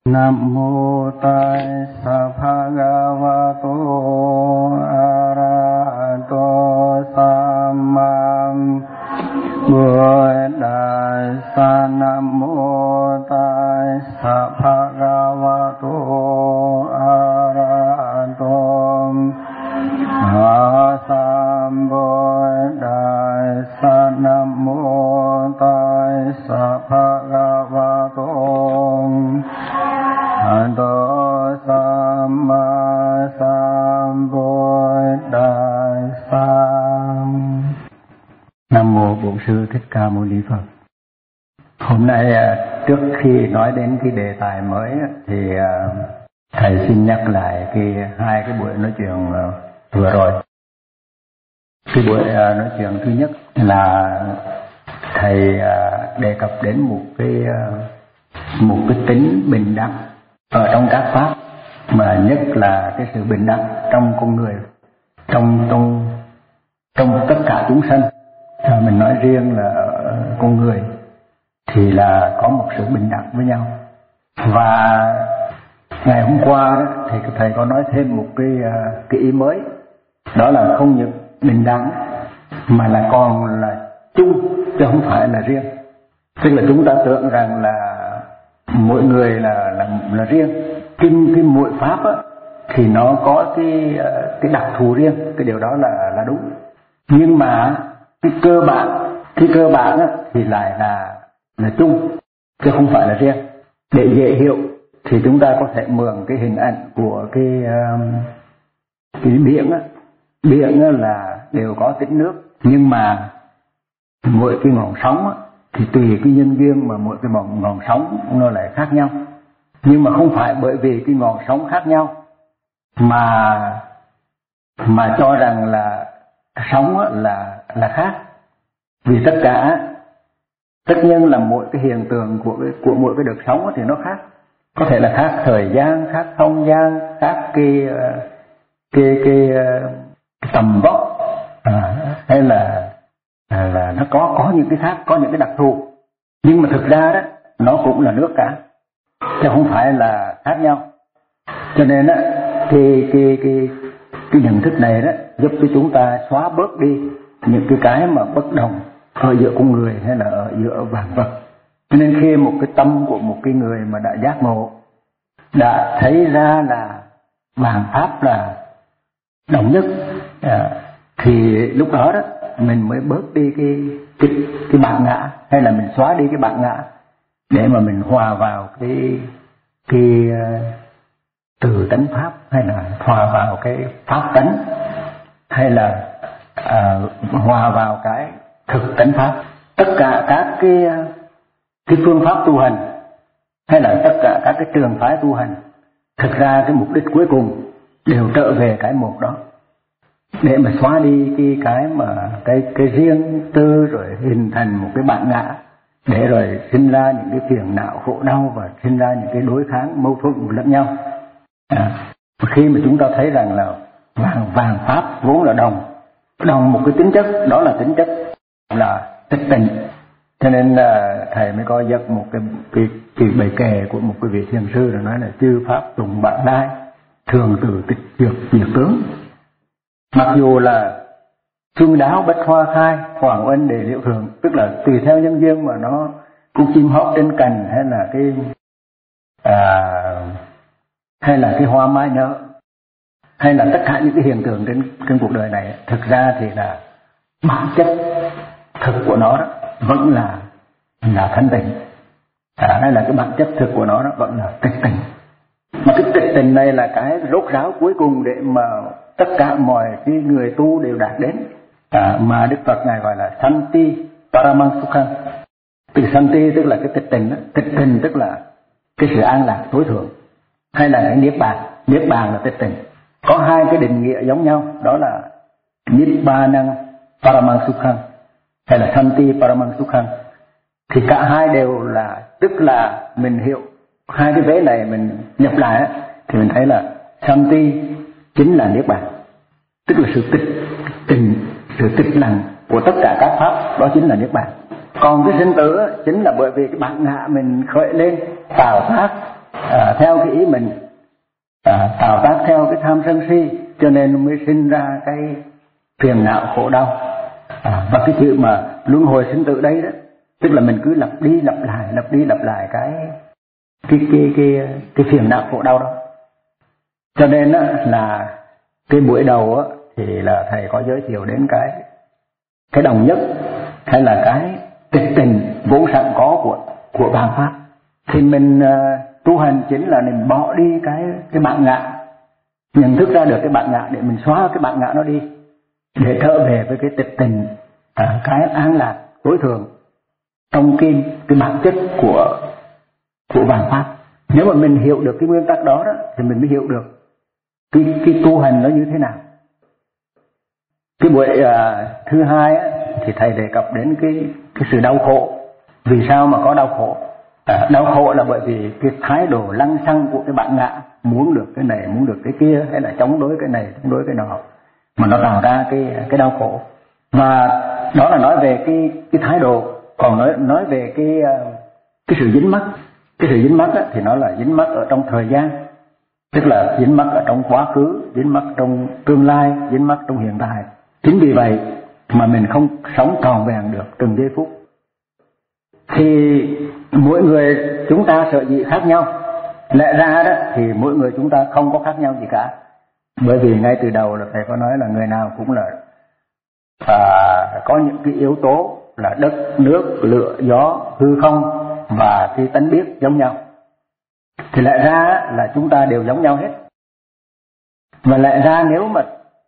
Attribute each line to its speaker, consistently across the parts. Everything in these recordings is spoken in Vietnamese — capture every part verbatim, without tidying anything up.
Speaker 1: Nam mô Tassa Bhagavato Arahato Samma Buddhassa. Nam mô Tassa Bhagavato Arahato Sambuddhassa. Nam mô Tassa Bhagavato Arahato Samma Sambuddhassa. Nam mô Bổn Sư Thích Ca Mâu Ni Phật. Hôm nay trước khi nói đến cái đề tài mới thì thầy xin nhắc lại cái hai cái buổi nói chuyện vừa rồi. Cái buổi nói chuyện thứ nhất là thầy đề cập đến một cái một cái tính bình đẳng ở trong các pháp, mà nhất là cái sự bình đẳng trong con người, trong trong trong tất cả chúng sanh. À, mình nói riêng là ở con người thì là có một sự bình đẳng với nhau. Và ngày hôm qua đó, thì thầy có nói thêm một cái cái ý mới, đó là không những bình đẳng mà là còn là chung chứ không phải là riêng. Tức là chúng ta tưởng rằng là mỗi người là là là riêng, cái cái mỗi pháp á, thì nó có cái cái đặc thù riêng, cái điều đó là là đúng. Nhưng mà cái cơ bản cái cơ bản á, thì lại là là chung chứ không phải là riêng. Để dễ hiểu thì chúng ta có thể mượn cái hình ảnh của cái cái biển á. Biển á là đều có tích nước, nhưng mà mỗi cái ngọn sóng á, thì tùy cái nhân duyên mà mỗi cái ngọn, ngọn sóng nó lại khác nhau. Nhưng mà không phải bởi vì cái ngọn sóng khác nhau mà mà cho rằng là sóng á, là là khác. Vì tất cả tất nhiên là mỗi cái hiện tượng của cái, của mỗi cái đợt sóng á, thì nó khác. Có thể là khác thời gian, khác không gian, khác cái cái cái, cái tầm vóc, à, hay là À, là nó có có những cái khác, có những cái đặc thù. Nhưng mà thực ra đó nó cũng là nước cả, chứ không phải là khác nhau. Cho nên á cái cái cái cái nhận thức này đó giúp cho chúng ta xóa bớt đi những cái cái mà bất đồng ở giữa con người hay là ở giữa vạn vật. Cho nên khi một cái tâm của một cái người mà đã giác ngộ, đã thấy ra là vạn pháp là đồng nhất, à, thì lúc đó đó mình mới bớt đi cái cái cái bản ngã, hay là mình xóa đi cái bản ngã để mà mình hòa vào cái cái uh, từ tánh pháp, hay là hòa vào cái pháp tánh, hay là uh, hòa vào cái thực tánh pháp. Tất cả các cái cái phương pháp tu hành, hay là tất cả các cái trường phái tu hành, thực ra cái mục đích cuối cùng đều trở về cái một đó, để mà xóa đi cái cái mà cái cái riêng tư, rồi hình thành một cái bản ngã, để rồi sinh ra những cái phiền não khổ đau và sinh ra những cái đối kháng mâu thuẫn lẫn nhau. À, khi mà chúng ta thấy rằng là vàng vàng pháp vốn là đồng đồng một cái tính chất, đó là tính chất là tịch tịnh. Cho nên là thầy mới có giật một cái cái, cái bài kệ của một cái vị thiền sư, là nói là chư pháp tùng bản lai, thường từ tịch diệt diệt tướng. Mặc dù là xuân đáo bách hoa khai, hoàng oanh đề liễu thường, tức là tùy theo nhân duyên mà nó cũng chim hót trên cành, hay là cái à, hay là cái hoa mai nở, hay là tất cả những cái hiện tượng trên trên cuộc đời này, thực ra thì là bản chất thực của nó đó vẫn là là thanh tịnh. À, hay là cái bản chất thực của nó đó vẫn là tịch tịnh. Mà cái tịch tịnh này là cái rốt ráo cuối cùng để mà tất cả mọi cái người tu đều đạt đến, à, mà Đức Phật ngài gọi là Santi Paramang Sukha. Từ Santi tức là cái tịch tịnh, tịch tịnh tức là cái sự an lạc tối thượng, hay là cái niết bàn. Niết bàn là tịch tịnh. Có hai cái định nghĩa giống nhau, đó là Nibbana Paramang Sukha hay là Santi Paramang Sukha. Thì cả hai đều là, tức là mình hiểu hai cái vế này mình nhập lại thì mình thấy là Santi chính là niết bàn, tức là sự tịch tình, sự tịch lặng của tất cả các pháp, đó chính là niết bàn. Còn cái sinh tử chính là bởi vì cái bản ngã mình khởi lên tạo tác, à, theo cái ý mình, à, tạo tác theo cái tham sân si, cho nên mới sinh ra cái phiền não khổ đau. À, và cái chuyện mà luân hồi sinh tử đấy đó, tức là mình cứ lặp đi lặp lại, lặp đi lặp lại cái cái cái cái cái phiền não khổ đau đó. Cho nên á, là cái buổi đầu á, thì là thầy có giới thiệu đến cái cái đồng nhất, hay là cái tịch tình vốn sẵn có của của bản pháp. Thì mình uh, tu hành chính là mình bỏ đi cái cái bản ngã, nhận thức ra được cái bản ngã để mình xóa cái bản ngã nó đi, để trở về với cái tịch tình, à, cái an lạc tối thượng trong cái cái bản chất của của bản pháp. Nếu mà mình hiểu được cái nguyên tắc đó, đó thì mình mới hiểu được cái cái tu hành nó như thế nào. Cái buổi uh, thứ hai á, thì thầy đề cập đến cái cái sự đau khổ. Vì sao mà có đau khổ? À, đau khổ là bởi vì cái thái độ lăng xăng của cái bản ngã, muốn được cái này, muốn được cái kia, hay là chống đối cái này, chống đối cái nọ, mà nó tạo ra cái cái đau khổ. Và đó là nói về cái cái thái độ. Còn nói nói về cái cái sự dính mắc, cái sự dính mắc á, thì nó là dính mắc ở trong thời gian, tức là dính mắc ở trong quá khứ, dính mắc trong tương lai, dính mắc trong hiện tại. Chính vì vậy mà mình không sống trọn vẹn được từng giây phút. Thì mỗi người chúng ta sợ gì khác nhau. Lẽ ra đó thì mỗi người chúng ta không có khác nhau gì cả. Bởi vì ngay từ đầu là thầy có nói là người nào cũng là à, có những cái yếu tố là đất, nước, lửa, gió, hư không và cái tánh biết giống nhau. Thì lẽ ra là chúng ta đều giống nhau hết. Và lẽ ra nếu mà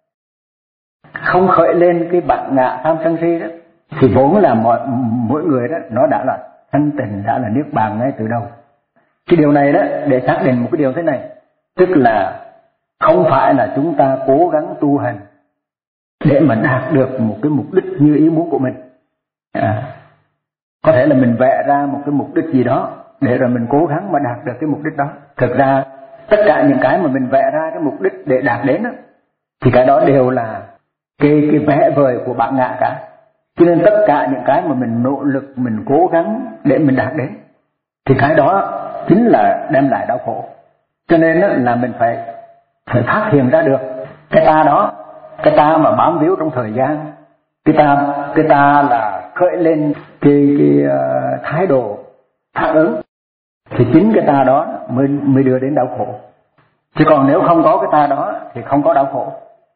Speaker 1: không khởi lên cái bản ngã tham sân si đó, thì vốn là mọi, mỗi người đó nó đã là thanh tịnh, đã là niết bàn ngay từ đầu. Cái điều này đó để xác định một cái điều thế này, tức là không phải là chúng ta cố gắng tu hành để mà đạt được một cái mục đích như ý muốn của mình. À, có thể là mình vẽ ra một cái mục đích gì đó để rồi mình cố gắng mà đạt được cái mục đích đó. Thực ra tất cả những cái mà mình vẽ ra cái mục đích để đạt đến đó, thì cái đó đều là cái cái vẽ vời của bản ngã cả. Cho nên tất cả những cái mà mình nỗ lực, mình cố gắng để mình đạt đến, thì cái đó chính là đem lại đau khổ. Cho nên là mình phải phải phát hiện ra được cái ta đó, cái ta mà bám víu trong thời gian, cái ta cái ta là khởi lên cái cái uh, thái độ phản ứng, thì chính cái ta đó mới mới đưa đến đau khổ. Chứ còn nếu không có cái ta đó thì không có đau khổ.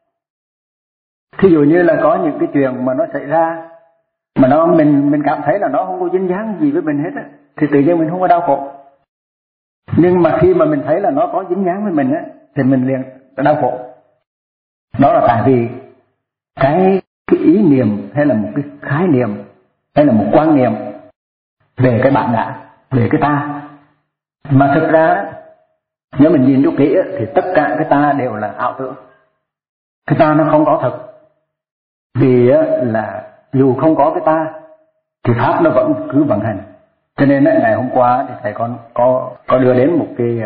Speaker 1: Thí dụ như là có những cái chuyện mà nó xảy ra mà nó mình mình cảm thấy là nó không có dính dáng gì với mình hết á, thì tự nhiên mình không có đau khổ. Nhưng mà khi mà mình thấy là nó có dính dáng với mình á, thì mình liền đau khổ. Đó là tại vì cái cái ý niệm hay là một cái khái niệm hay là một quan niệm về cái bản ngã, về cái ta, mà thực ra nếu mình nhìn cho kỹ á, thì tất cả cái ta đều là ảo tưởng. Cái ta nó không có thật. Vì á, là dù không có cái ta thì pháp nó vẫn cứ vận hành. Cho nên ngày hôm qua thì thầy con có có đưa đến một cái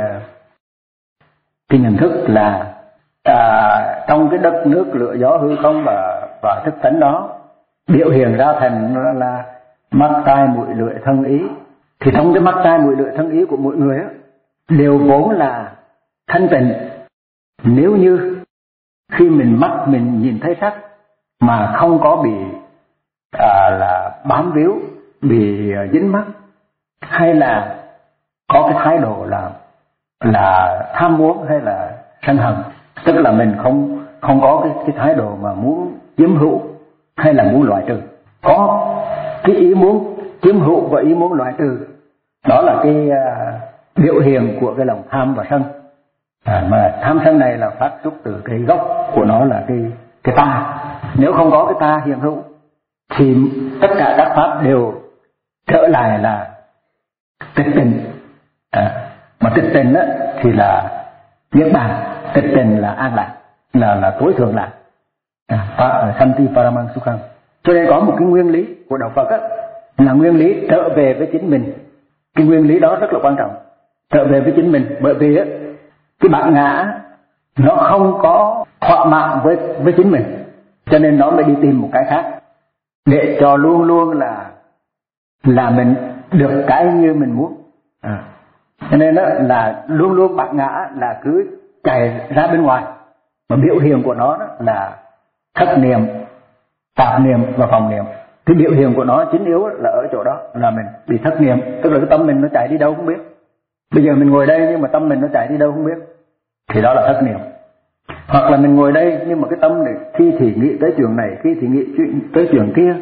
Speaker 1: cái nhận thức là à, trong cái đất nước lửa gió hư không và và thức tánh đó biểu hiện ra thành nó là mắt tai mũi lưỡi thân ý. Thì trong cái mắt tai mũi lưỡi thân ý của mỗi người á, đều vốn là thanh tịnh. Nếu như khi mình mắt mình nhìn thấy sắc mà không có bị à, là bám víu, bị dính mắc, hay là có cái thái độ là là tham muốn hay là sân hận, tức là mình không không có cái cái thái độ mà muốn chiếm hữu hay là muốn loại trừ. Có cái ý muốn chiếm hữu và ý muốn loại trừ, đó là cái uh, biểu hiện của cái lòng tham và sân. À, mà tham sân này là phát xuất từ cái gốc của nó là cái cái ta. Nếu không có cái ta hiện hữu thì tất cả các pháp đều trở lại là tịch tình. À, mà tịch tình á, thì là niết bàn, tịch tình là an lạc, là là tối thượng lạc. À, Santi Paramang Sukham. Cho nên có một cái nguyên lý của đạo Phật á, là nguyên lý trở về với chính mình. Cái nguyên lý đó rất là quan trọng, trở về với chính mình. Bởi vì á, cái bản ngã nó không có thỏa mãn với với chính mình, cho nên nó mới đi tìm một cái khác để cho luôn luôn là là mình được cái như mình muốn. À, Cho nên đó là luôn luôn bát ngã là cứ chạy ra bên ngoài, mà biểu hiện của nó đó là thất niệm, tạp niệm và phòng niệm. Cái biểu hiện của nó chính yếu là ở chỗ đó, là mình bị thất niệm, tức là cái tâm mình nó chạy đi đâu không biết. Bây giờ mình ngồi đây nhưng mà tâm mình nó chạy đi đâu không biết, thì đó là thất niệm. Hoặc là mình ngồi đây nhưng mà cái tâm này khi thì nghĩ tới chuyện này, khi thì nghĩ chuyện tới chuyện kia,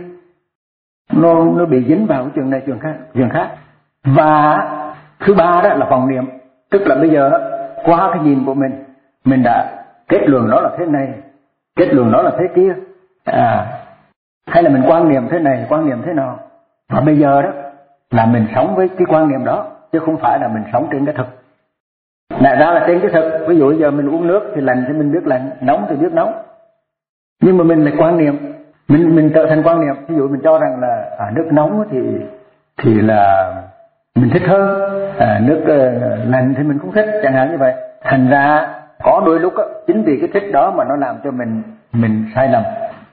Speaker 1: nó nó bị dính vào cái chuyện này chuyện khác chuyện khác. Và thứ ba đó là phòng niệm, tức là bây giờ qua cái nhìn của mình, mình đã kết luận nó là thế này, kết luận nó là thế kia, à, hay là mình quan niệm thế này, quan niệm thế nào. Và bây giờ đó là mình sống với cái quan niệm đó, chứ không phải là mình sống trên cái thực. Lại ra là trên cái thực, ví dụ giờ mình uống nước thì lạnh thì mình biết lạnh, nóng thì biết nóng. Nhưng mà mình lại quan niệm, mình mình trở thành quan niệm. Ví dụ mình cho rằng là à, nước nóng thì thì là mình thích hơn, à, nước uh, lạnh thì mình không thích, chẳng hạn như vậy. Thành ra có đôi lúc đó, chính vì cái thích đó mà nó làm cho mình mình sai lầm.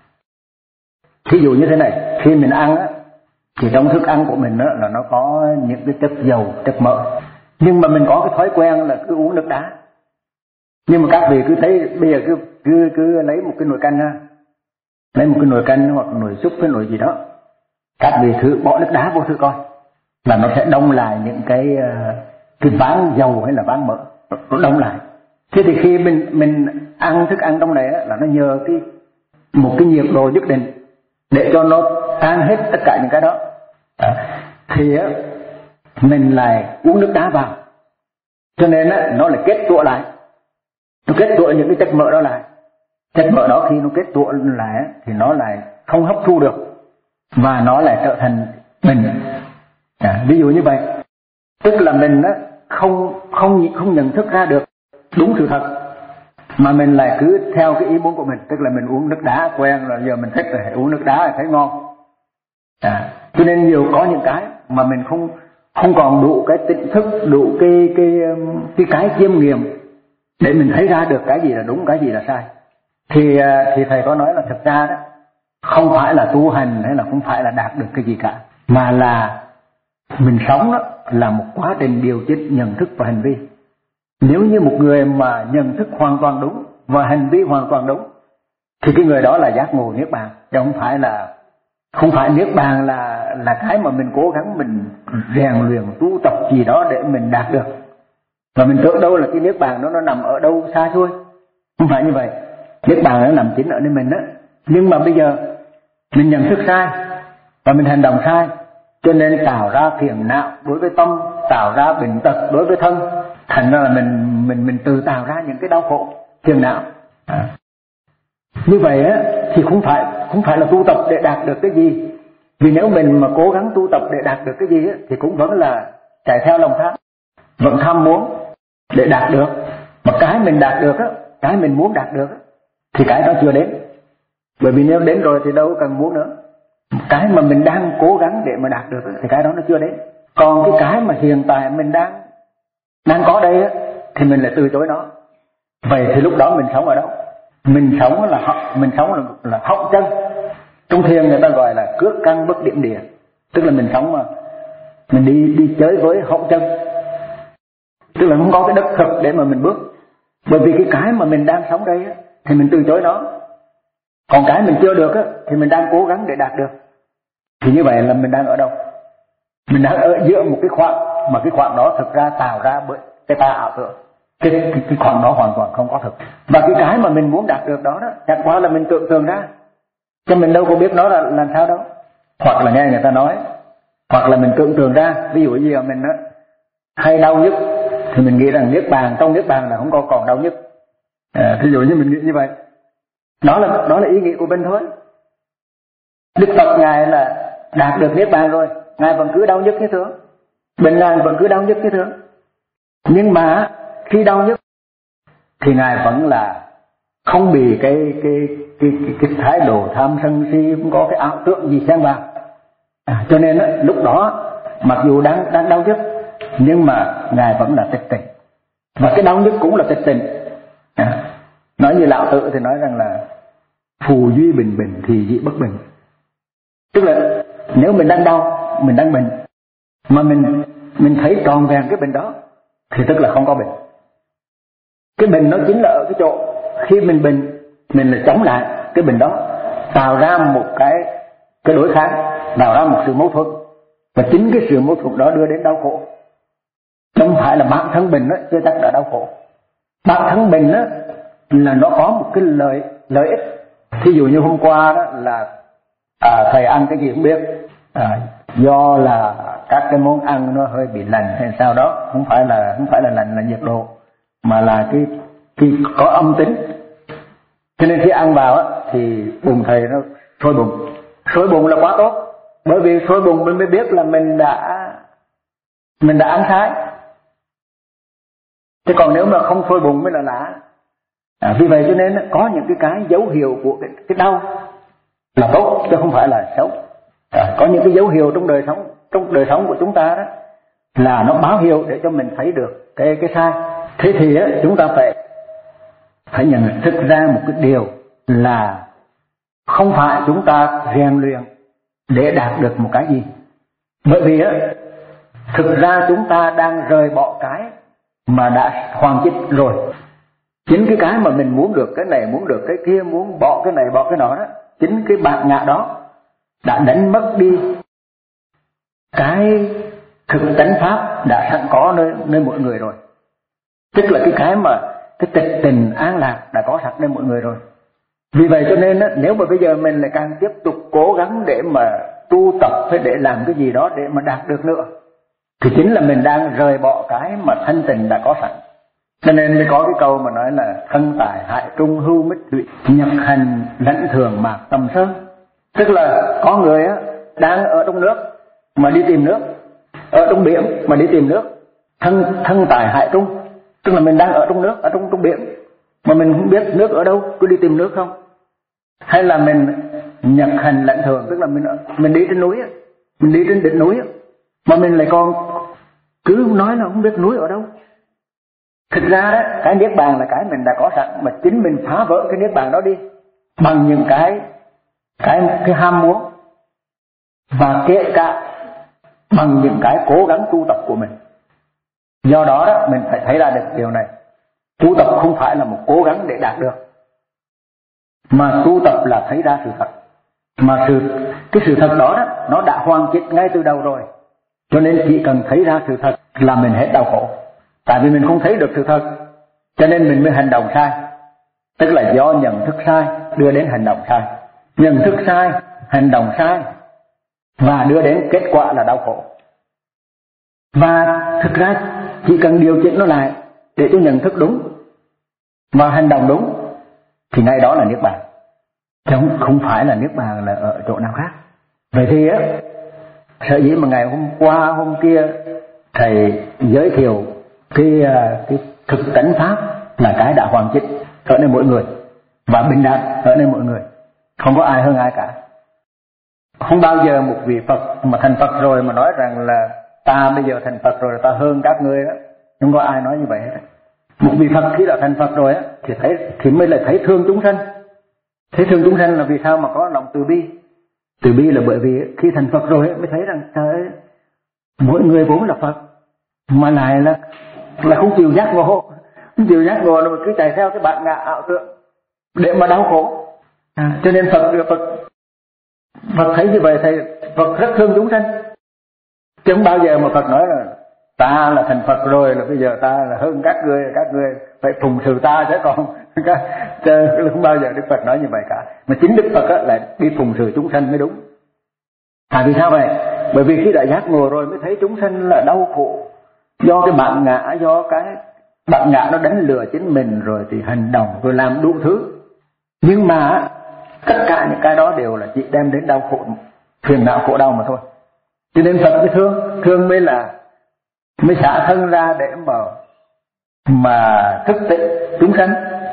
Speaker 1: Ví dụ như thế này, khi mình ăn á, thì trong thức ăn của mình á, là nó có những cái chất dầu, chất mỡ. Nhưng mà mình có cái thói quen là cứ uống nước đá. Nhưng mà các vị cứ thấy bây giờ cứ cứ cứ lấy một cái nồi canh ha, lấy một cái nồi canh hoặc nồi súp cái nồi gì đó, các vị thử bỏ nước đá vô thử coi, là nó sẽ đông lại những cái cái ván dầu hay là ván mỡ, nó đông lại. Thế thì khi mình mình ăn thức ăn trong này á, là nó nhờ cái một cái nhiệt độ nhất định để cho nó tan hết tất cả những cái đó, à, thì á mình lại uống nước đá vào, cho nên á nó lại kết tụ lại, nó kết tụ những cái chất mỡ đó lại. Chất mỡ đó khi nó kết tụ lại thì nó lại không hấp thu được và nó lại trở thành bệnh. À, ví dụ như vậy, tức là mình á không không không nhận thức ra được đúng sự thật, mà mình lại cứ theo cái ý muốn của mình, tức là mình uống nước đá quen rồi, giờ mình thích rồi uống nước đá là thấy ngon. À, cho nên nhiều có những cái mà mình không không còn đủ cái tỉnh thức, đủ cái cái cái cái chiêm nghiệm để mình thấy ra được cái gì là đúng, cái gì là sai. Thì thì thầy có nói là thực ra đó không phải là tu hành hay là không phải là đạt được cái gì cả, mà là mình sống đó là một quá trình điều chỉnh nhận thức và hành vi. Nếu như một người mà nhận thức hoàn toàn đúng và hành vi hoàn toàn đúng thì cái người đó là giác ngộ niết bàn, chứ không phải là không phải niết bàn là là cái mà mình cố gắng mình rèn luyện tu tập gì đó để mình đạt được. Và mình tưởng đâu là cái niết bàn đó nó nằm ở đâu xa xôi, không phải như vậy. Niết bàn nó nằm chính ở nơi mình đó. Nhưng mà bây giờ mình nhận thức sai và mình hành động sai, cho nên tạo ra phiền não đối với tâm, tạo ra bệnh tật đối với thân, thành ra là mình mình mình tự tạo ra những cái đau khổ phiền não. À. Như vậy á thì không phải không phải là tu tập để đạt được cái gì. Vì nếu mình mà cố gắng tu tập để đạt được cái gì á, thì cũng vẫn là chạy theo lòng tham, vẫn tham muốn để đạt được. Mà cái mình đạt được á, cái mình muốn đạt được á, thì cái đó chưa đến. Bởi vì nếu đến rồi thì đâu cần muốn nữa. Cái mà mình đang cố gắng để mà đạt được á, thì cái đó nó chưa đến. Còn cái cái mà hiện tại mình đang đang có đây á, thì mình lại từ chối nó. Vậy thì lúc đó mình sống ở đâu? Mình sống là mình sống là, là họng chân. Trong thiền người ta gọi là cước căn bất điểm địa, tức là mình sống mà mình đi đi chơi với họng chân, tức là không có cái đất thực để mà mình bước. Bởi vì cái cái mà mình đang sống đây á, thì mình từ chối nó. Còn cái mình chưa được á, thì mình đang cố gắng để đạt được. Thì như vậy là mình đang ở đâu? Mình đang ở giữa một cái khoảng, mà cái khoảng đó thực ra tạo ra bởi cái ta ảo tưởng. Cái, cái, cái khoảng đó hoàn toàn không có thực. Và cái cái mà mình muốn đạt được đó, đó chẳng qua là mình tưởng tượng ra, chứ mình đâu có biết nó là làm sao đâu. Hoặc là nghe người ta nói, hoặc là mình tưởng tượng ra. Ví dụ như là mình á hay đau nhức thì mình nghĩ rằng niết bàn, trong niết bàn là không có còn đau nhức. À, ví dụ như mình nghĩ như vậy, đó là đó là ý nghĩ của mình thôi. Đức Phật ngài là đạt được niết bàn rồi, ngài vẫn cứ đau nhức như thường, bệnh ngài vẫn cứ đau nhức như thường. Nhưng mà khi đau nhức thì ngài vẫn là không bị cái cái cái cái, cái thái độ tham sân si, không có cái ảo tưởng gì xen vào. À, cho nên đó, lúc đó mặc dù đang đang đau nhức nhưng mà ngài vẫn là tịch tỉnh, và cái đau nhức cũng là tịch tỉnh. À, nói như Lão Tự thì nói rằng là phù duy bình bình thì dị bất bình, tức là nếu mình đang đau, mình đang bệnh mà mình mình thấy tròn vẹn cái bệnh đó thì tức là không có bệnh. Cái bệnh nó chính là ở cái chỗ khi mình bệnh, mình là chống lại cái bệnh đó, tạo ra một cái cái đối kháng, tạo ra một sự mâu thuẫn, và chính cái sự mâu thuẫn đó đưa đến đau khổ. Không phải là bản thân bệnh đó chưa chắc đã đau khổ. Bản thân bệnh đó là nó có một cái lợi lợi ích. Thí dụ như hôm qua đó là à, thầy ăn cái gì không biết, à, do là các cái món ăn nó hơi bị lạnh hay sao đó, không phải là không phải là lạnh là nhiệt độ, mà là cái cái có âm tính. Cho nên khi ăn vào á, thì bụng thầy nó sôi bụng. Sôi bụng là quá tốt, bởi vì sôi bụng mình mới biết là mình đã mình đã ăn sai. Chứ còn nếu mà không sôi bụng mới là lạ. À, vì vậy cho nên có những cái cái dấu hiệu của cái, cái đau là tốt chứ không phải là xấu. À, có những cái dấu hiệu trong đời sống trong đời sống của chúng ta đó là nó báo hiệu để cho mình thấy được cái cái sai. Thế thì á, chúng ta phải phải nhận thức ra một cái điều là không phải chúng ta rèn luyện để đạt được một cái gì. Bởi vì á, thực ra chúng ta đang rời bỏ cái mà đã hoàn chỉnh rồi. Chính cái cái mà mình muốn được cái này, muốn được cái kia, muốn bỏ cái này, bỏ cái nọ đó, chính cái bản ngã đó đã đánh mất đi cái thực tánh pháp đã sẵn có nơi, nơi mỗi người rồi. Tức là cái cái mà cái tịch tình an lạc đã có sẵn nơi mỗi người rồi. Vì vậy cho nên á, nếu mà bây giờ mình lại càng tiếp tục cố gắng để mà tu tập hay để làm cái gì đó để mà đạt được nữa, thì chính là mình đang rời bỏ cái mà thanh tịnh đã có sẵn. Cho nên mới có cái câu mà nói là thân tài hại trung hưu mít thủy, nhập hành lãnh thường mạc tầm sơn. Tức là có người á, đang ở trong nước mà đi tìm nước, ở trong biển mà đi tìm nước. Thân thân tài hại trung, tức là mình đang ở trong nước, ở trong trong biển mà mình không biết nước ở đâu, cứ đi tìm nước không. Hay là mình nhập hành lãnh thường, tức là mình mình đi trên núi, mình đi trên đỉnh núi mà mình lại còn cứ nói là không biết núi ở đâu. Thực ra đó, cái niết bàn là cái mình đã có sẵn, mà chính mình phá vỡ cái niết bàn đó đi bằng những cái cái cái ham muốn, và kể cả bằng những cái cố gắng tu tập của mình. Do đó đó, mình phải thấy ra được điều này. Tu tập không phải là một cố gắng để đạt được, mà tu tập là thấy ra sự thật. Mà sự cái sự thật đó, đó nó đã hoàn chỉnh ngay từ đầu rồi. Cho nên chỉ cần thấy ra sự thật là mình hết đau khổ. Tại vì mình không thấy được sự thật, cho nên mình mới hành động sai. Tức là do nhận thức sai đưa đến hành động sai. Nhận thức sai, hành động sai, và đưa đến kết quả là đau khổ. Và thực ra chỉ cần điều chỉnh nó lại để cho nhận thức đúng và hành động đúng, thì ngay đó là niết bàn, chứ không, không phải là niết bàn là ở chỗ nào khác. Vậy thì á, sở dĩ mà ngày hôm qua hôm kia thầy giới thiệu cái cái thực tánh pháp là cái đã hoàn chỉnh ở nơi mỗi người và bình đẳng ở nơi mỗi người, không có ai hơn ai cả. Không bao giờ một vị Phật mà thành Phật rồi mà nói rằng là ta bây giờ thành Phật rồi ta hơn các ngươi đó, không có ai nói như vậy hết. Một vị Phật khi đã thành Phật rồi á, thì thấy thì mới là thấy thương chúng sanh. Thấy thương chúng sanh là vì sao mà có lòng từ bi. Từ bi là bởi vì khi thành Phật rồi ấy, mới thấy rằng trời ơi, mỗi người vốn là Phật mà lại là là không chịu giác ngộ, không chịu giác ngộ mà cứ chạy theo cái bản ngã ảo tưởng để mà đau khổ. À, cho nên Phật Phật Phật thấy như vậy thì Phật rất thương chúng sanh. Chứ không bao giờ mà Phật nói là ta là thành Phật rồi là bây giờ ta là hơn các ngươi, các ngươi phải phụng sự ta chứ còn không bao giờ Đức Phật nói như vậy cả. Mà chính Đức Phật á, là đi phụng sự chúng sanh mới đúng. À vì sao vậy? Bởi vì khi đã giác ngộ rồi mới thấy chúng sanh là đau khổ do cái bản ngã, do cái bản ngã nó đánh lừa chính mình, rồi thì hành động rồi làm đủ thứ. Nhưng mà tất cả những cái đó đều là chỉ đem đến đau khổ, phiền não khổ đau mà thôi. Cho nên Phật mới thương, thương mới là mới xả thân ra để mà mà thức tỉnh chúng sanh.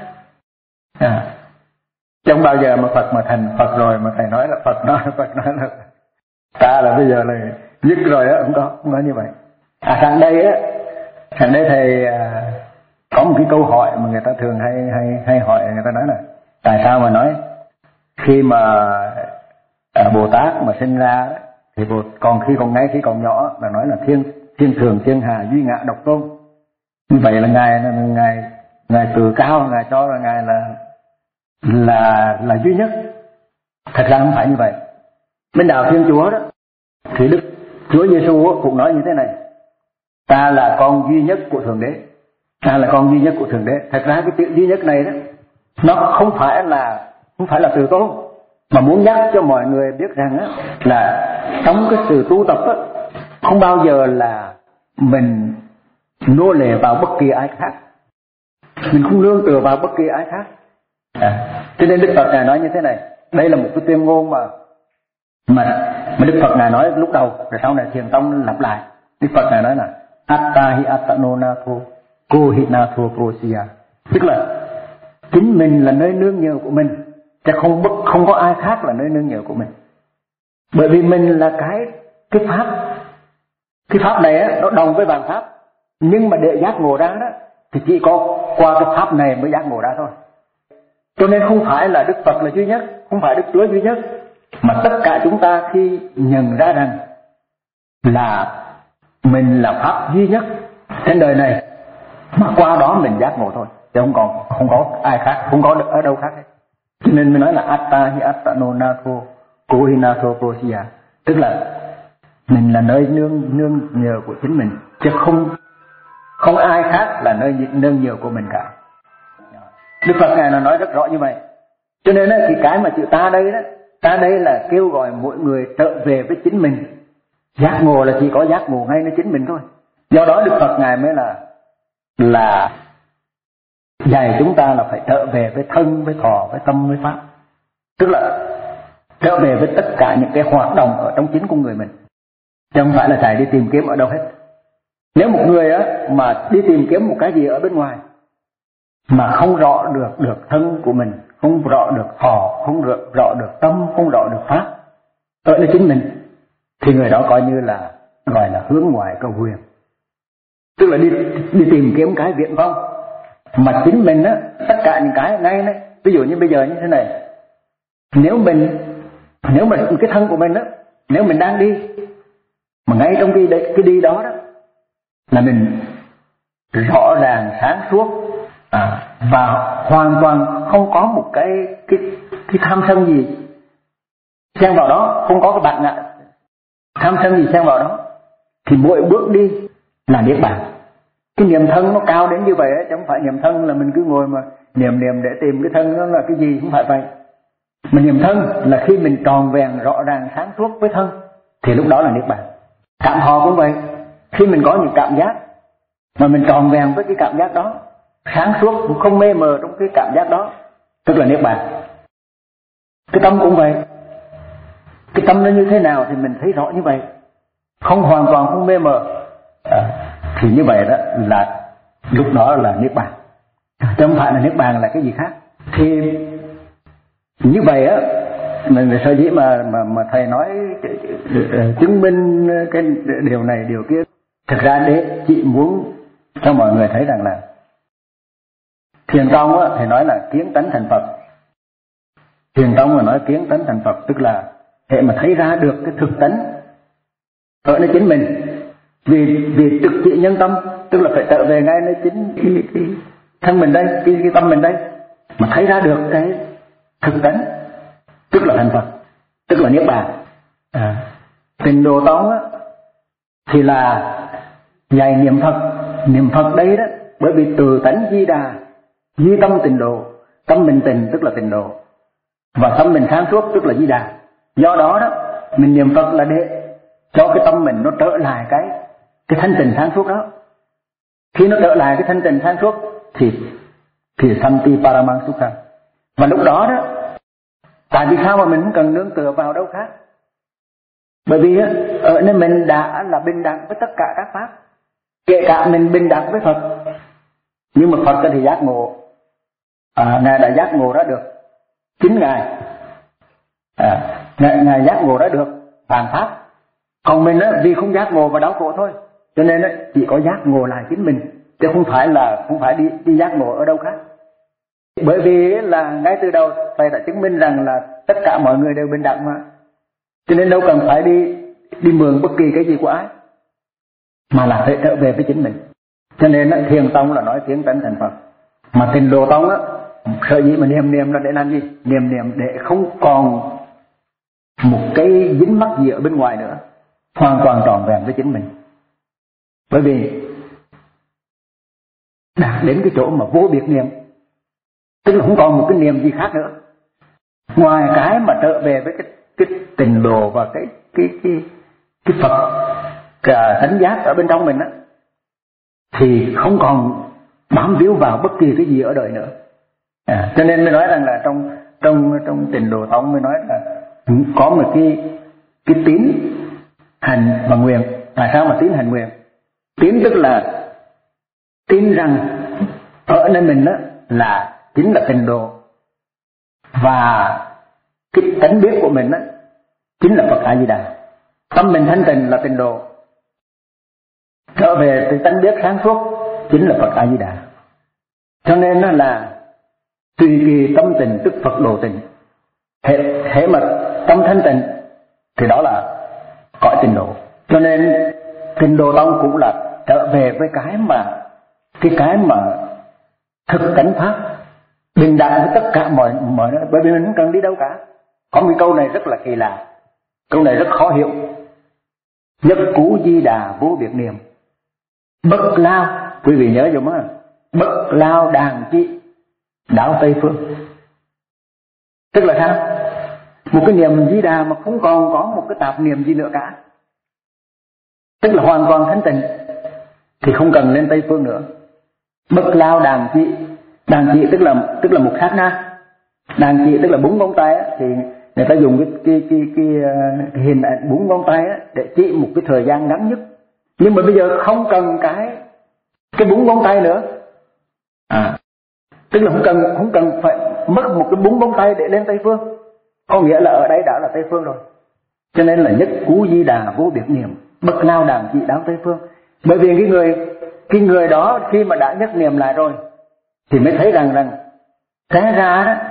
Speaker 1: À, chứ không bao giờ mà Phật mà thành Phật rồi mà thầy nói là Phật nói Phật nói là ta là bây giờ là dứt rồi á, không có không có như vậy. À sang đây á, sang đây thầy à, có một cái câu hỏi mà người ta thường hay hay hay hỏi, người ta nói là tại sao mà nói khi mà à, Bồ Tát mà sinh ra thì Bồ, còn khi còn ngay khi còn nhỏ là nói là thiên thiên thường thiên hà duy ngã độc tôn. Như vậy là ngài ngài ngài tự cao, ngài cho là ngài là là là duy nhất. Thật ra không phải như vậy. Bên đạo Thiên Chúa đó thì Đức Chúa Giêsu cũng nói như thế này: ta là con duy nhất của Thượng Đế. Ta là con duy nhất của Thượng Đế. Thật ra cái chữ duy nhất này đó, nó không phải là không phải là từ tôn, mà muốn nhắc cho mọi người biết rằng á, là trong cái sự tu tập á, không bao giờ là mình nô lệ vào bất kỳ ai khác, mình không nương tựa vào bất kỳ ai khác. À, cho nên Đức Phật ngài nói như thế này. Đây là một cái tuyên ngôn mà mà mà Đức Phật ngài nói lúc đầu, rồi sau này Thiền Tông lặp lại. Đức Phật ngài nói là Atta hi attano natho ko hi natho prosia, tức là chính mình là nơi nương nhờ của mình, chứ không bất không có ai khác là nơi nương nhờ của mình. Bởi vì mình là cái cái pháp, cái pháp này á, nó đồng với vạn pháp, nhưng mà để giác ngộ ra đó thì chỉ có qua cái pháp này mới giác ngộ ra thôi. Cho nên không phải là Đức Phật là duy nhất, không phải Đức Chúa duy nhất, mà tất cả chúng ta khi nhận ra rằng là mình là pháp duy nhất trên đời này, mà qua đó mình giác ngộ thôi, chứ không còn không có ai khác, không có ở đâu khác. Cho nên mình nói là atta hi attano natho ko hi natho prosia, tức là mình là nơi nương nương nhờ của chính mình, chứ không không ai khác là nơi nương nhờ của mình cả. Đức Phật ngài là nói rất rõ như vậy. Cho nên thì cái mà chữ ta đây đó, ta đây là kêu gọi mỗi người trở về với chính mình. Giác ngộ là chỉ có giác ngộ ngay nơi chính mình thôi. Do đó Đức Phật ngài mới là là dạy chúng ta là phải trở về với thân, với thọ, với tâm, với pháp. Tức là trở về với tất cả những cái hoạt động ở trong chính con người mình, chứ không phải là chạy đi tìm kiếm ở đâu hết. Nếu một người á mà đi tìm kiếm một cái gì ở bên ngoài mà không rõ được được thân của mình, không rõ được thọ, không rõ, rõ được tâm, không rõ được pháp ở nơi chính mình, thì người đó coi như là gọi là hướng ngoại cầu huyền, tức là đi đi tìm kiếm cái viễn vông mà chính mình á, tất cả những cái ngay đấy. Ví dụ như bây giờ như thế này, nếu mình nếu mà cái thân của mình á, nếu mình đang đi mà ngay trong cái cái đi đó đó là mình rõ ràng sáng suốt, à, và hoàn toàn không có một cái cái cái tham sân gì xen vào đó, không có cái bạn ngạ tham sân gì xen vào đó, thì mỗi bước đi là niết bàn. Cái niệm thân nó cao đến như vậy ấy, chứ không phải niệm thân là mình cứ ngồi mà niệm niệm để tìm cái thân nó là cái gì, không phải vậy. Mà niệm thân là khi mình tròn vẹn rõ ràng sáng suốt với thân thì lúc đó là niết bàn. Cảm thọ cũng vậy, khi mình có những cảm giác mà mình tròn vẹn với cái cảm giác đó, sáng suốt cũng không mê mờ trong cái cảm giác đó, tức là niết bàn. Cái tâm cũng vậy, cái tâm nó như thế nào thì mình thấy rõ như vậy, không hoàn toàn không mê mờ, à, thì như vậy đó là lúc đó là niết bàn, chứ không phải là niết bàn là cái gì khác. Thì như vậy á, mình sở dĩ mà mà mà thầy nói chứng minh cái điều này điều kia, thực ra để chị muốn cho mọi người thấy rằng là Thiền Tông á, thì nói là kiến tánh thành Phật. Thiền Tông mà nói kiến tánh thành Phật, tức là hệ mà thấy ra được cái thực tánh ở nơi chính mình. Vì vì trực trị nhân tâm, tức là phải trở về ngay nơi chính cái, cái thân mình đây, cái, cái tâm mình đây, mà thấy ra được cái thực tánh, tức là thành Phật, tức là niết bàn. À, Tịnh Độ Tông á, thì là dạy niệm Phật. Niệm Phật đây đó, bởi vì từ tánh Di Đà, di tâm tịnh độ, tâm mình tịnh tức là tịnh độ, và tâm mình sáng suốt tức là Di Đà. Do đó đó, mình niệm Phật là để cho cái tâm mình nó trở lại cái cái thanh tịnh sáng suốt đó. Khi nó trở lại cái thanh tịnh sáng suốt thì thì Santi Paramang Sukha. Và lúc đó đó, tại vì sao mà mình không cần nương tựa vào đâu khác? Bởi vì ở nơi mình đã là bình đẳng với tất cả các pháp, kể cả mình bình đẳng với Phật. Nhưng mà Phật thì giác ngộ, à, Ngài đã giác ngộ ra được chính Ngài, à, Ngài, Ngài giác ngộ ra được vạn pháp. Còn mình á, vì không giác ngộ và đau khổ thôi, cho nên á, chỉ có giác ngộ lại chính mình, chứ không phải là không phải đi đi giác ngộ ở đâu khác. Bởi vì là ngay từ đầu Thầy đã chứng minh rằng là tất cả mọi người đều bình đẳng mà, cho nên đâu cần phải đi đi mượn bất kỳ cái gì của ai, mà là phải trở về với chính mình. Cho nên á, Thiền tông là nói tiếng tánh thành Phật, mà Tịnh Độ tông á, sở dĩ mà niệm niệm là để làm gì? Niệm niệm để không còn một cái dính mắc gì ở bên ngoài nữa, hoàn toàn trọn vẹn với chính mình. Bởi vì đạt đến cái chỗ mà vô biệt niệm, tức là không còn một cái niệm gì khác nữa ngoài cái mà trở về với cái cái Tịnh Độ và cái cái cái cái Phật cả tánh giác ở bên trong mình á, thì không còn bám víu vào bất kỳ cái gì ở đời nữa. À, cho nên mới nói rằng là trong trong trong Tịnh Độ tông mới nói là có một cái cái tín hành và nguyện. Tại sao mà tín hành nguyện? Tín tức là tin rằng ở nơi mình đó là chính là Tịnh Độ, và cái tánh biết của mình đó chính là Phật A Di Đà. Tâm mình thanh tịnh là Tịnh Độ, trở về cái tánh biết sáng suốt chính là Phật A Di Đà. Cho nên nó là tùy kỳ tâm tình tức Phật độ tình. Thế, thế mà tâm thanh tịnh thì đó là cõi Tịnh Độ. Cho nên Tịnh Độ tông cũng là trở về với cái mà cái cái mà thực tánh pháp, bình đẳng với tất cả mọi mọi nơi. Bởi vì mình không cần đi đâu cả. Có một câu này rất là kỳ lạ, câu này rất khó hiểu. Nhất cú di đà vô biệt niệm, bất lao, quý vị nhớ dùm á, bất lao đàn chi đảo Tây Phương. Tức là sao? Một cái niệm di đà mà không còn có một cái tạp niệm gì nữa cả, tức là hoàn toàn thanh tịnh, thì không cần lên Tây Phương nữa. Bất lao đàn chi, đàn chi tức là tức là một sát na, đàn chi tức là bốn ngón tay á, thì người ta dùng cái cái cái cái, cái hình ảnh bốn ngón tay á để chỉ một cái thời gian ngắn nhất. Nhưng mà bây giờ không cần cái cái bốn ngón tay nữa, à, tức là không cần không cần phải mất một cái bốn ngón tay để lên Tây Phương, có nghĩa là ở đây đã là Tây Phương rồi. Cho nên là nhất cú di đà vô biệt niệm, bất lao đàn chi đáo Tây Phương. Bởi vì cái người cái người đó khi mà đã nhất niệm lại rồi thì mới thấy rằng rằng thế ra đó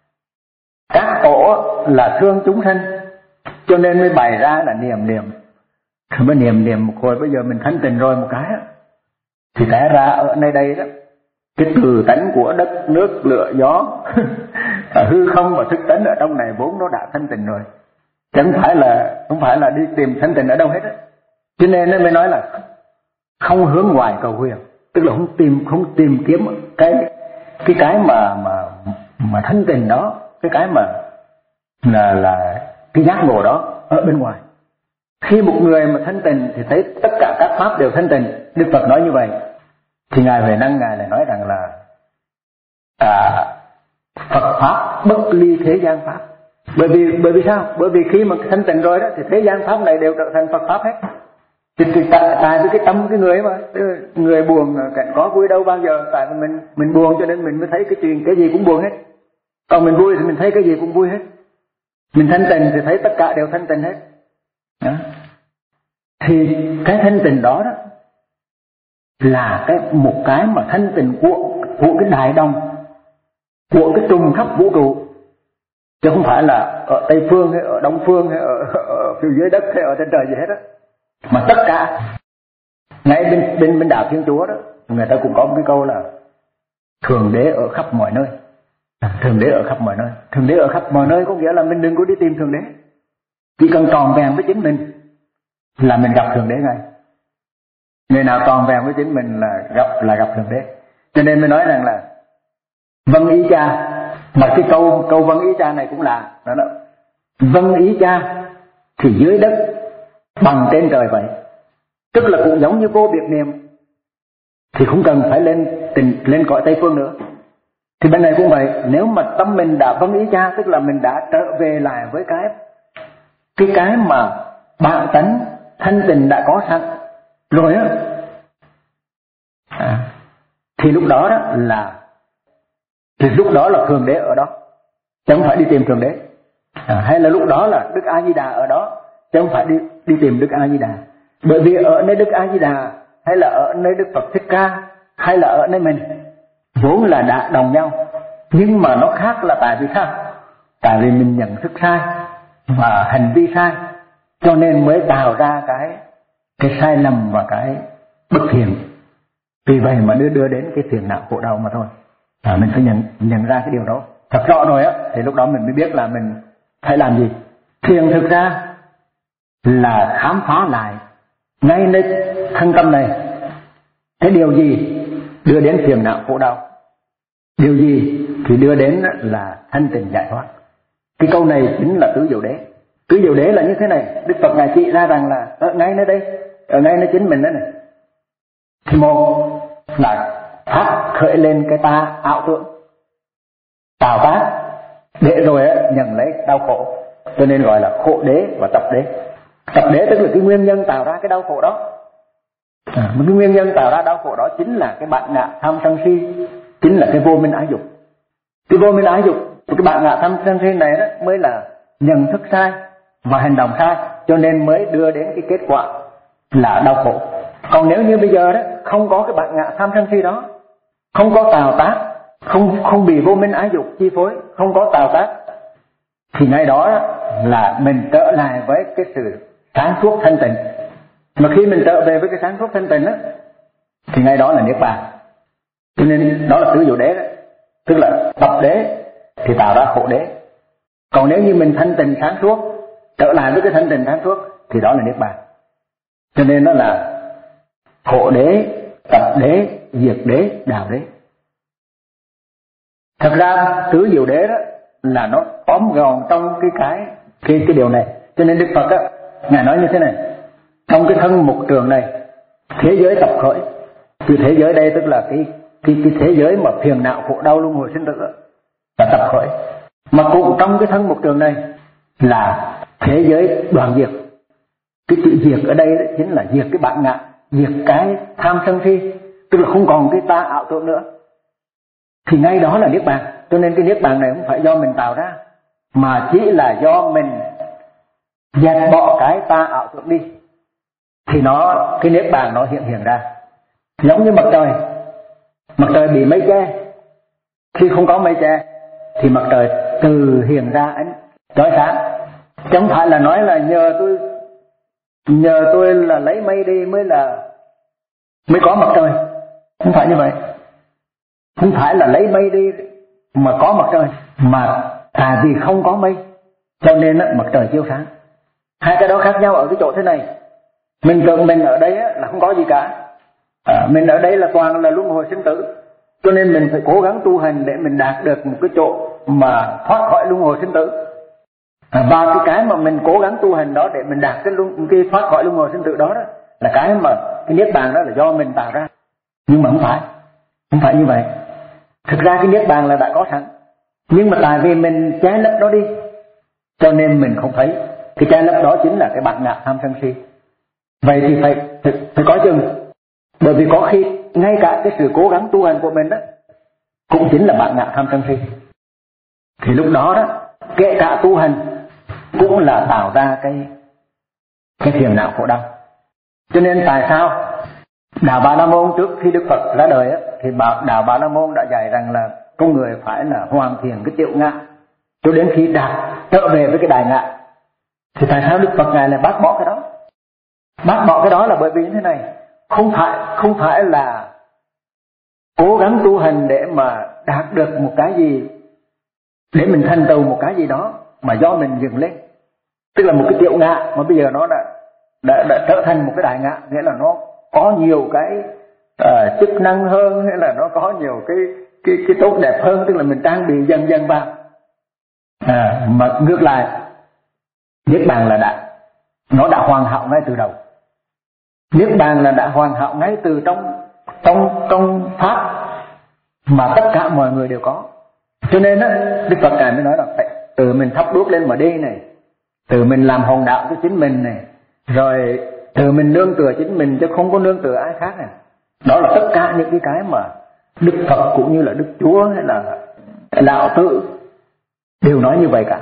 Speaker 1: các tổ là thương chúng sanh, cho nên mới bày ra là niệm niệm. Rồi mới niệm niệm một hồi, bây giờ mình thanh tịnh rồi một cái đó, thì té ra ở nơi đây đó, cái từ tánh của đất nước lửa gió hư không và thức tánh ở trong này vốn nó đã thanh tịnh rồi, chứ không phải là không phải là đi tìm thanh tịnh ở đâu hết á. Cho nên nó mới nói là không hướng ngoài cầu huyền, tức là không tìm không tìm kiếm cái cái cái mà mà mà thanh tịnh đó, cái cái mà là là cái giác ngộ đó ở bên ngoài. Khi một người mà thanh tịnh thì thấy tất cả các pháp đều thanh tịnh. Đức Phật nói như vậy thì ngài Huệ Năng ngài lại nói rằng là à, Phật pháp bất ly thế gian pháp. Bởi vì bởi vì sao? Bởi vì khi mà thanh tịnh rồi đó thì thế gian pháp này đều trở thành Phật pháp hết. Thì, thì tại, tại vì cái tâm cái người mà người buồn cảnh có vui đâu bao giờ. Tại vì mình mình buồn cho nên mình mới thấy cái chuyện cái gì cũng buồn hết. Còn mình vui thì mình thấy cái gì cũng vui hết. Mình thanh tịnh thì thấy tất cả đều thanh tịnh hết đó. Thì cái thanh tịnh đó đó là cái một cái mà thanh tịnh của của cái đại đồng, của cái trùng khắp vũ trụ, chứ không phải là ở Tây Phương hay ở Đông Phương hay ở, ở phía dưới đất hay ở trên trời gì hết đó. Mà tất cả ngay bên bên bên đạo Thiên Chúa đó, người ta cũng có một cái câu là Thượng Đế ở khắp mọi nơi. Thượng Đế ở khắp mọi nơi. Thượng Đế ở khắp mọi nơi có nghĩa là mình đừng có đi tìm Thượng Đế, chỉ cần tròn vẹn với chính mình là mình gặp Thượng Đế ngay. Người nào tròn vẹn với chính mình là gặp là gặp Thượng Đế. Cho nên mới nói rằng là vâng ý cha. Mà cái câu câu vâng ý cha này cũng là đó đó. Vâng ý cha thì dưới đất bằng trên trời vậy. Tức là cũng giống như vô biệt niệm thì không cần phải lên tình lên cõi Tây Phương nữa. Thì bên này cũng vậy, nếu mà tâm mình đã vâng ý cha, tức là mình đã trở về lại với cái cái cái mà bản tánh thanh tịnh đã có sẵn rồi á, à, thì lúc đó đó là thì lúc đó là Thượng Đế ở đó, chứ không phải đi tìm Thượng Đế. À, hay là lúc đó là Đức A Di Đà ở đó, chứ không phải đi đi tìm Đức A Di Đà. Bởi vì ở nơi Đức A Di Đà hay là ở nơi Đức Phật Thích Ca hay là ở nơi mình vốn là đã đồng nhau, nhưng mà nó khác là tại vì sao? Tại vì mình nhận thức sai và hành vi sai, cho nên mới tạo ra cái cái sai lầm và cái bất thiện. Vì vậy mà đưa đưa đến cái phiền não khổ đau mà thôi. À, mình phải nhận nhận ra cái điều đó thật rõ rồi á, thì lúc đó mình mới biết là mình phải làm gì. Thiền thực ra là khám phá lại ngay nơi thân tâm này cái điều gì đưa đến phiền não khổ đau, điều gì thì đưa đến là thanh tịnh giải thoát. Cái câu này chính là tứ diệu đế. Tứ diệu đế là như thế này, Đức Phật ngài chỉ ra rằng là ở ngay nơi đây, ở ngay nơi chính mình đó này. Thì một là phát khởi lên cái ta ảo tưởng, tạo tác để rồi nhận lấy đau khổ, cho nên gọi là khổ đế và tập đế. Tập đế tức là cái nguyên nhân tạo ra cái đau khổ đó. À, cái nguyên nhân tạo ra đau khổ đó chính là cái bản ngã tham sân si, chính là cái vô minh ái dục. Cái vô minh ái dục, cái bản ngã tham sân si này đó mới là nhận thức sai và hành động sai, cho nên mới đưa đến cái kết quả là đau khổ. Còn nếu như bây giờ đó không có cái bản ngã tham sân si đó, không có tạo tác, không không bị vô minh ái dục chi phối, không có tạo tác, thì ngay đó là mình trở lại với cái sự sáng suốt thanh tịnh. Mà khi mình trở về với cái sáng suốt thanh tịnh á, thì ngay đó là niết bàn. Cho nên đó là tứ diệu đế đó. Tức là tập đế thì tạo ra khổ đế. Còn nếu như mình thanh tịnh sáng suốt, trở lại với cái thanh tịnh sáng suốt, thì đó là niết bàn. Cho nên nó là khổ đế, tập đế, diệt đế, đạo đế. Thật ra tứ diệu đế đó là nó tóm gọn trong cái cái cái cái điều này. Cho nên Đức Phật á, ngài nói như thế này: trong cái thân mục trường này, thế giới tập khởi. Thì thế giới đây tức là cái cái cái thế giới mà phiền não khổ đau luân hồi sinh tử là tập khởi. Mà cũng trong cái thân mục trường này là thế giới đoạn diệt. Cái chữ diệt ở đây chính là diệt cái bản ngã, diệt cái tham sân si, tức là không còn cái ta ảo tưởng nữa. Thì ngay đó là niết bàn. Cho nên cái niết bàn này không phải do mình tạo ra, mà chỉ là do mình dẹp bỏ cái ta ảo tưởng đi, thì nó cái niết bàn nó hiện hiện ra. Giống như mặt trời, mặt trời bị mây che, khi không có mây che thì mặt trời từ hiện ra ánh chói sáng. Chứ không phải là nói là nhờ tôi nhờ tôi là lấy mây đi mới là mới có mặt trời, không phải như vậy. Không phải là lấy mây đi mà có mặt trời, mà tại vì không có mây cho nên mặt trời chiếu sáng. Hai cái đó khác nhau ở cái chỗ thế này. Mình tưởng mình ở đây là không có gì cả, à, mình ở đây là toàn là luân hồi sinh tử, cho nên mình phải cố gắng tu hành để mình đạt được một cái chỗ mà thoát khỏi luân hồi sinh tử. À, và cái cái mà mình cố gắng tu hành đó để mình đạt cái, luân, cái thoát khỏi luân hồi sinh tử đó, đó là cái mà cái niết bàn đó là do mình tạo ra. Nhưng mà không phải, không phải như vậy. Thực ra cái niết bàn là đã có sẵn, nhưng mà tại vì mình che lấp đó đi, cho nên mình không thấy. Cái che lấp đó chính là cái bản ngã tham sân si. Vậy thì phải, phải, phải có chừng. Bởi vì có khi ngay cả cái sự cố gắng tu hành của mình đó cũng chính là bản ngã tham sân si. Thì lúc đó đó, kể cả tu hành cũng là tạo ra cái cái phiền não khổ đau. Cho nên tại sao Đạo Bà La Môn trước khi Đức Phật ra đời á, thì Đạo Bà La Môn đã dạy rằng là con người phải là hoàn thiện cái tiểu ngã cho đến khi đạt trở về với cái đại ngã. Thì tại sao Đức Phật ngài lại bác bỏ cái đó? Bác bỏ cái đó là bởi vì như thế này, không phải không phải là cố gắng tu hành để mà đạt được một cái gì, để mình thành tựu một cái gì đó, mà do mình dừng lên. Tức là một cái tiểu ngã mà bây giờ nó đã đã, đã trở thành một cái đại ngã, nghĩa là nó có nhiều cái uh, chức năng hơn, hay là nó có nhiều cái cái cái tốt đẹp hơn, tức là mình trang bị dần dần vào. À, mà ngược lại, niết bàn là đã nó đã hoàn hảo ngay từ đầu. Niết bàn là đã hoàn hảo ngay từ trong trong trong pháp mà tất cả mọi người đều có. Cho nên á, Đức Phật ngài mới nói là phải từ mình thắp đuốc lên mà đi này, từ mình làm hòn đạo cho chính mình này, rồi từ mình nương tựa chính mình chứ không có nương tựa ai khác này. Đó là tất cả những cái cái mà Đức Phật cũng như là Đức Chúa hay là Lão Tử đều nói như vậy cả.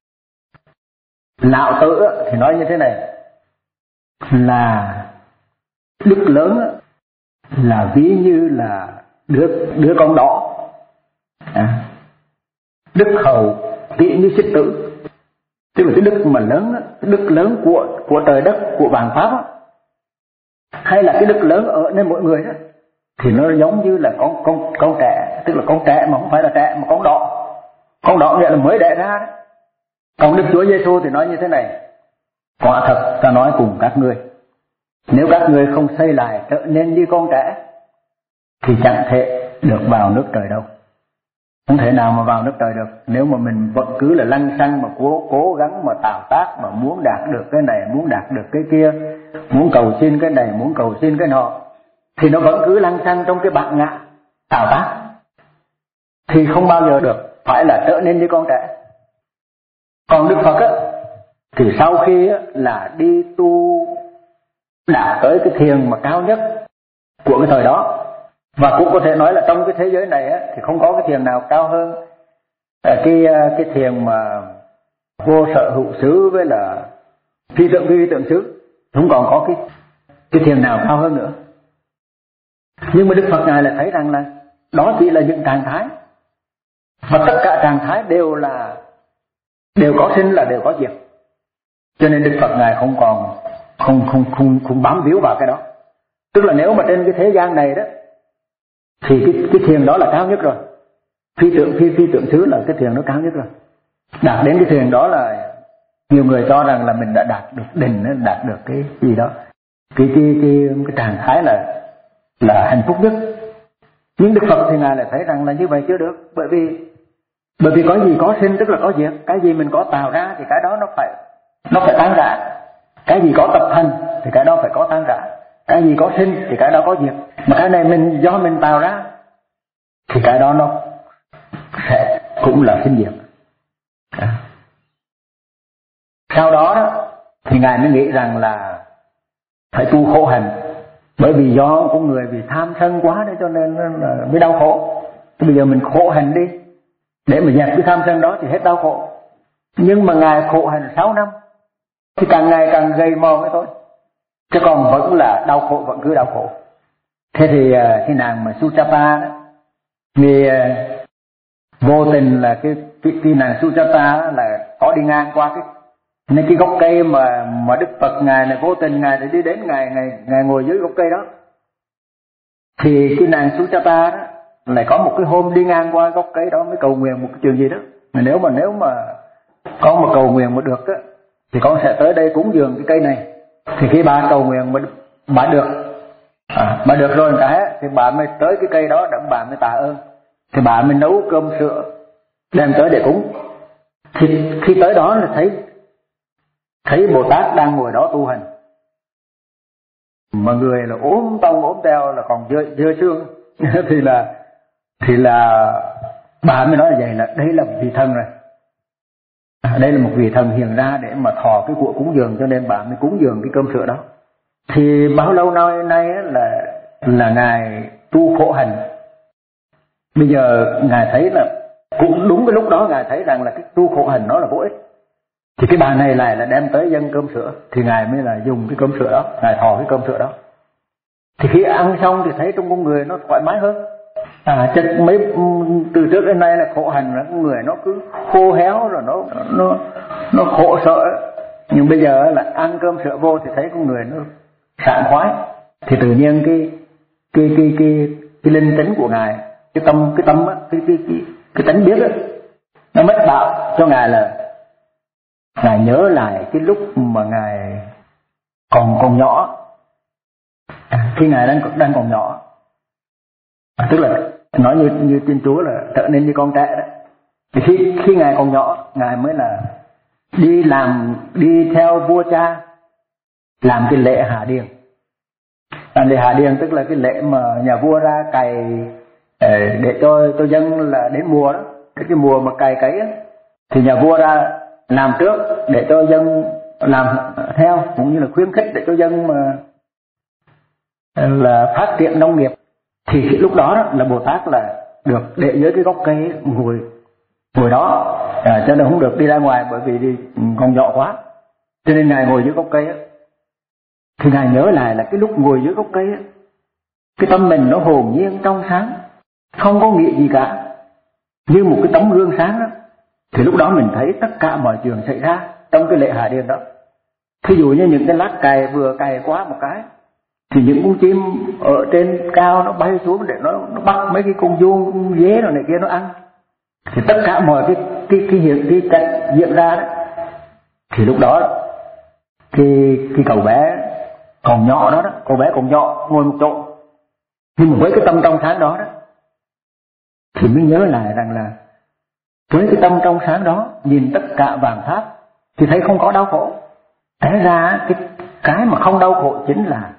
Speaker 1: Lão Tử thì nói như thế này, là đức lớn là ví như là đứa đứa con đỏ, à, đức hầu ví như xích tử. Tức là cái đức mà lớn, cái đức lớn của của trời đất, của vạn pháp đó, hay là cái đức lớn ở nơi mỗi người đó, thì nó giống như là con con con trẻ, tức là con trẻ mà không phải là trẻ mà con đỏ. Con đỏ nghĩa là mới đẻ ra đấy. Còn Đức Chúa Giêsu thì nói như thế này: quả thật ta nói cùng các ngươi, nếu các ngươi không xây lại trở nên như con trẻ thì chẳng thể được vào nước trời đâu. Không thể nào mà vào nước trời được nếu mà mình vẫn cứ là lăng xăng mà cố cố gắng mà tạo tác, mà muốn đạt được cái này, muốn đạt được cái kia, muốn cầu xin cái này, muốn cầu xin cái nọ, thì nó vẫn cứ lăng xăng trong cái bản ngã tạo tác, thì không bao giờ được, phải là trở nên như con trẻ. Còn Đức Phật á, thì sau khi á, là đi tu đạt tới cái thiền mà cao nhất của cái thời đó, và cũng có thể nói là trong cái thế giới này á, thì không có cái thiền nào cao hơn cái cái thiền mà vô sở hữu xứ với là phi tượng vi tượng xứ, không còn có cái cái thiền nào cao hơn nữa. Nhưng mà Đức Phật ngài lại thấy rằng là đó chỉ là những trạng thái, và tất cả trạng thái đều là đều có sinh là đều có diệt. Cho nên Đức Phật ngài không còn không không không không bám víu vào cái đó. Tức là nếu mà trên cái thế gian này đó thì cái cái thiền đó là cao nhất rồi. Phi tượng phi phi tượng xứ là cái thiền nó cao nhất rồi. Đạt đến cái thiền đó là nhiều người cho rằng là mình đã đạt được đỉnh, đạt được cái gì đó, cái cái cái cái trạng thái là là hạnh phúc nhất. Nhưng Đức Phật thì ngài lại thấy rằng là như vậy chưa được, bởi vì bởi vì có gì có sinh tức là có diệt, cái gì mình có tạo ra thì cái đó nó phải nó phải tan rã, cái gì có tập thành thì cái đó phải có tan rã, cái gì có sinh thì cái đó có diệt, mà cái này mình do mình tạo ra thì cái đó nó sẽ cũng là sinh diệt. Sau đó đó thì ngài mới nghĩ rằng là phải tu khổ hạnh, bởi vì do con người vì tham sân quá đấy cho nên là mới đau khổ. Thì bây giờ mình khổ hạnh đi để mà dẹp cái tham sân đó thì hết đau khổ. Nhưng mà ngài khổ hạnh sáu năm thì càng ngày càng gầy mòn cái thôi, chứ còn vẫn là đau khổ, vẫn cứ đau khổ. Thế thì cái nàng mà Suchapa đó, vì vô tình là cái cái, cái nàng Suchapa là có đi ngang qua cái nên cái gốc cây mà mà Đức Phật ngài này vô tình ngài để đi đến ngài ngài ngài ngồi dưới gốc cây đó. Thì cái nàng Suchapa đó lại có một cái hôm đi ngang qua gốc cây đó mới cầu nguyện một cái chuyện gì đó. Mà nếu mà nếu mà con mà cầu nguyện mà được á thì con sẽ tới đây cúng dường cái cây này. Thì khi bà cầu nguyện mà bà được à, bà được rồi cái thì bà mới tới cái cây đó để bà mới tạ ơn. Thì bà mới nấu cơm sữa đem tới để cúng. Thì khi tới đó là thấy thấy Bồ Tát đang ngồi đó tu hành, mà người là ốm tông ốm teo là còn dơ, dơ xương thì là thì là bà mới nói là vậy, là đây là một vị thần rồi, à, đây là một vị thần hiện ra để mà thọ cái của cúng dường, cho nên bà mới cúng dường cái cơm sữa đó. Thì bao lâu nay nay là là ngài tu khổ hạnh. Bây giờ ngài thấy là cũng đúng cái lúc đó ngài thấy rằng là cái tu khổ hạnh nó là vô ích. Thì cái bà này lại là đem tới dâng cơm sữa, thì ngài mới là dùng cái cơm sữa đó, ngài thọ cái cơm sữa đó. Thì khi ăn xong thì thấy trong con người nó thoải mái hơn. À, chắc mấy từ trước đến nay là khổ hành là con người nó cứ khô héo rồi nó nó nó khổ sợ. Nhưng bây giờ là ăn cơm sữa vô thì thấy con người nó sảng khoái. Thì tự nhiên cái cái cái cái cái linh tính của ngài, cái tâm cái tâm á, cái cái cái cái tánh biết á, nó mất bảo cho ngài là ngài nhớ lại cái lúc mà ngài còn còn nhỏ, à, khi ngài đang đang còn nhỏ, à, tức là nói như như Thiên Chúa là trở nên như con trẻ đó. Thì khi khi ngài còn nhỏ, ngài mới là đi làm đi theo vua cha làm cái lễ hạ điền. Làm lễ hạ điền tức là cái lễ mà nhà vua ra cày để cho cho dân là đến mùa đó, cái cái mùa mà cày cấy á, thì nhà vua ra làm trước để cho dân làm theo, cũng như là khuyến khích để cho dân mà là phát triển nông nghiệp. Thì lúc đó, đó là Bồ Tát là được để dưới cái gốc cây ngồi ngồi đó, à, cho nên không được đi ra ngoài bởi vì đi còn nhỏ quá, cho nên ngài ngồi dưới gốc cây á. Thì ngài nhớ lại là cái lúc ngồi dưới gốc cây á, cái tâm mình nó hồn nhiên trong sáng, không có nghĩ gì cả, như một cái tấm gương sáng đó. Thì lúc đó mình thấy tất cả mọi chuyện xảy ra trong cái lễ hạ điền đó. Thí dụ như những cái lát cày vừa cày quá một cái thì những con chim ở trên cao nó bay xuống để nó, nó bắt mấy cái con vuông con dế rồi này kia nó ăn. Thì tất cả mọi cái cái cái hiện cái cảnh diễn ra đó, thì lúc đó cái cái cậu bé còn nhỏ đó đó, cậu bé còn nhỏ ngồi một chỗ, nhưng mà với cái tâm trong sáng đó đó thì mới nhớ lại rằng là với cái tâm trong sáng đó nhìn tất cả vạn pháp thì thấy không có đau khổ. Té ra cái cái mà không đau khổ chính là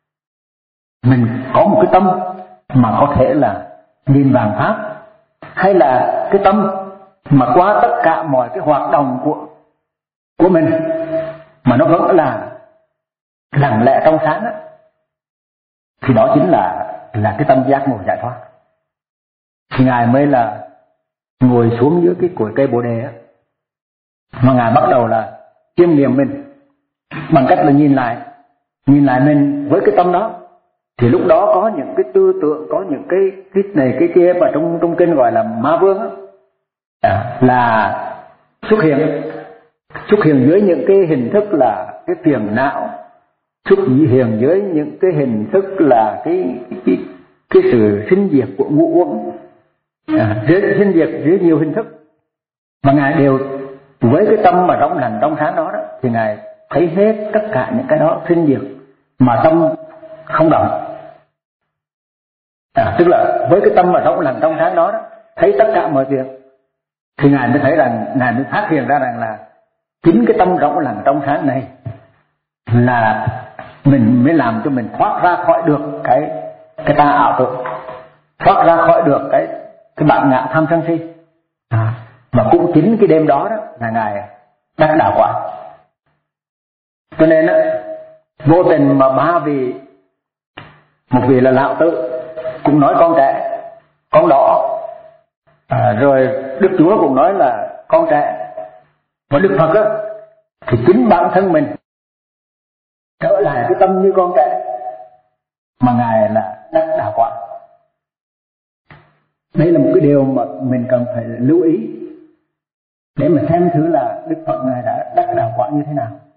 Speaker 1: mình có một cái tâm mà có thể là nhìn vạn pháp, hay là cái tâm mà qua tất cả mọi cái hoạt động của của mình mà nó vẫn là lặng lẽ trong sáng đó, thì đó chính là là cái tâm giác ngộ giải thoát. Thì ngài mới là ngồi xuống dưới cái cội cây bồ đề á, mà ngài bắt đầu là chiêm nghiệm mình bằng cách là nhìn lại nhìn lại mình với cái tâm đó. Thì lúc đó có những cái tư tưởng, có những cái cái này cái kia mà trong trong kinh gọi là ma vương á, à, là xuất hiện xuất hiện dưới những cái hình thức là cái phiền não, xuất hiện dưới những cái hình thức là cái cái cái sự sinh diệt của ngũ uẩn, à, dưới sinh diệt dưới nhiều hình thức, mà ngài đều với cái tâm mà rộng lành trong sáng đó, đó thì ngài thấy hết tất cả những cái đó sinh diệt mà tâm không động. À, tức là với cái tâm mà rộng lành trong sáng đó, đó thấy tất cả mọi việc, thì ngài mới thấy rằng ngài mới phát hiện ra rằng là chính cái tâm rộng lành trong sáng này là mình mới làm cho mình thoát ra khỏi được cái cái ta ảo tưởng, thoát ra khỏi được cái cái bản ngã tham sân si. À, và cũng chính cái đêm đó đó là ngài đắc đạo quả. Cho nên đó, vô tình mà ba vị, một vị là Lão Tử cũng nói con trẻ, con đỏ, à, rồi Đức Chúa cũng nói là con trẻ, và Đức Phật đó thì chính bản thân mình trở lại cái tâm như con trẻ mà ngài là đắc đạo quả. Đây là một cái điều mà mình cần phải lưu ý để mà xem thử là Đức Phật ngài đã đắc đạo quả như thế nào.